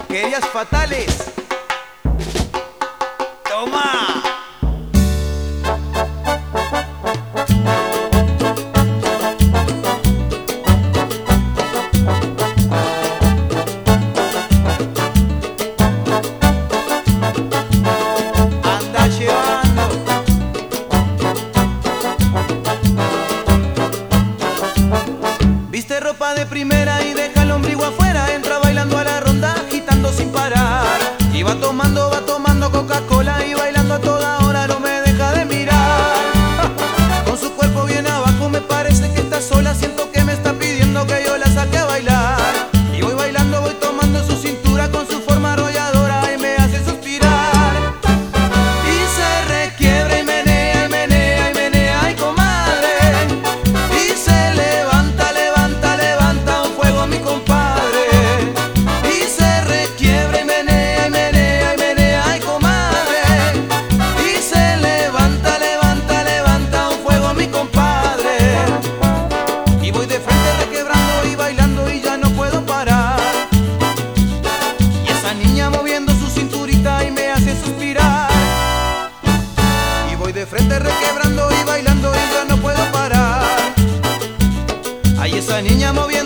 Porquerías fatales. Toma. Anda llevando. Viste ropa de primera y deja el ombligo afuera. Entra bailando a la ronda, agitando sin parar. Y va tomando Coca-Cola y bailando a toda hora, no me deja de mirar. Con su cuerpo bien abajo me parece que está sola. Siento que me está pidiendo que yo la saque a bailar. Y voy bailando, voy tomando su cintura con su forma arrolladora y me hace suspirar. Y se requiebra y menea, y menea, y menea, ay comadre. Y se levanta, levanta, levanta un fuego mi compadre. Y se requiebra y menea, y menea, y menea, ay comadre. Y se levanta, levanta, levanta un fuego mi compadre. Y voy de frente requebrando y bailando y ya no puedo parar. Y esa niña moviendo su cinturita y me hace suspirar. Y voy de frente requebrando y bailando y ya no puedo parar. Ay, esa niña moviendo